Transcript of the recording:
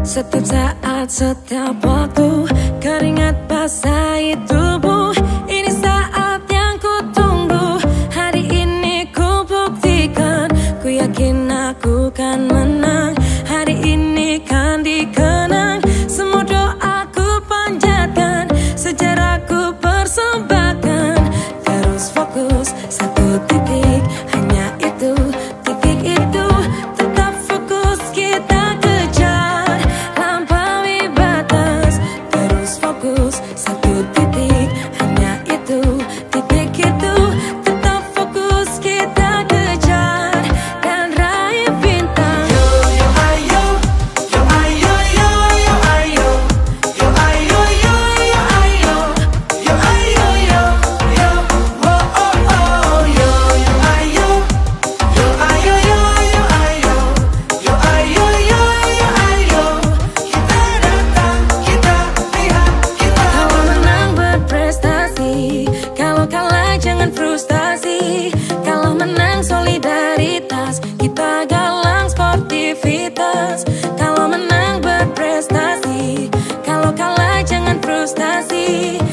Setiap saat, setiap waktu, keringat basahi tubuh. Ini saat yang ku tunggu. Hari ini ku buktikan, ku yakin aku kan menang. Hari ini kan dikenang, semua doaku panjatkan, sejarahku persembahkan. Terus fokus, satu titik, hanya itu, titik itu. Tetap fokus, kita kejar, lampaui batas. Terus fokus, satu titik, hanya itu, titik itu. Tetap fokus, kita kejar, dan raih bintang. Yo yo ayo, yo ayo yo yo ayo, yo ayo yo yo ayo, yo ayo yo yo, oh oh oh. Yo yo ayo, yo ayo yo yo ayo, yo ayo yo yo ayo. Kita datang, kita lihat, kita Kalau menang berprestasi, kalau kalah jangan frustasi. Kalau menang solidaritas, kita galang sportivitas. Kalau menang berprestasi, kalau kalah jangan frustasi.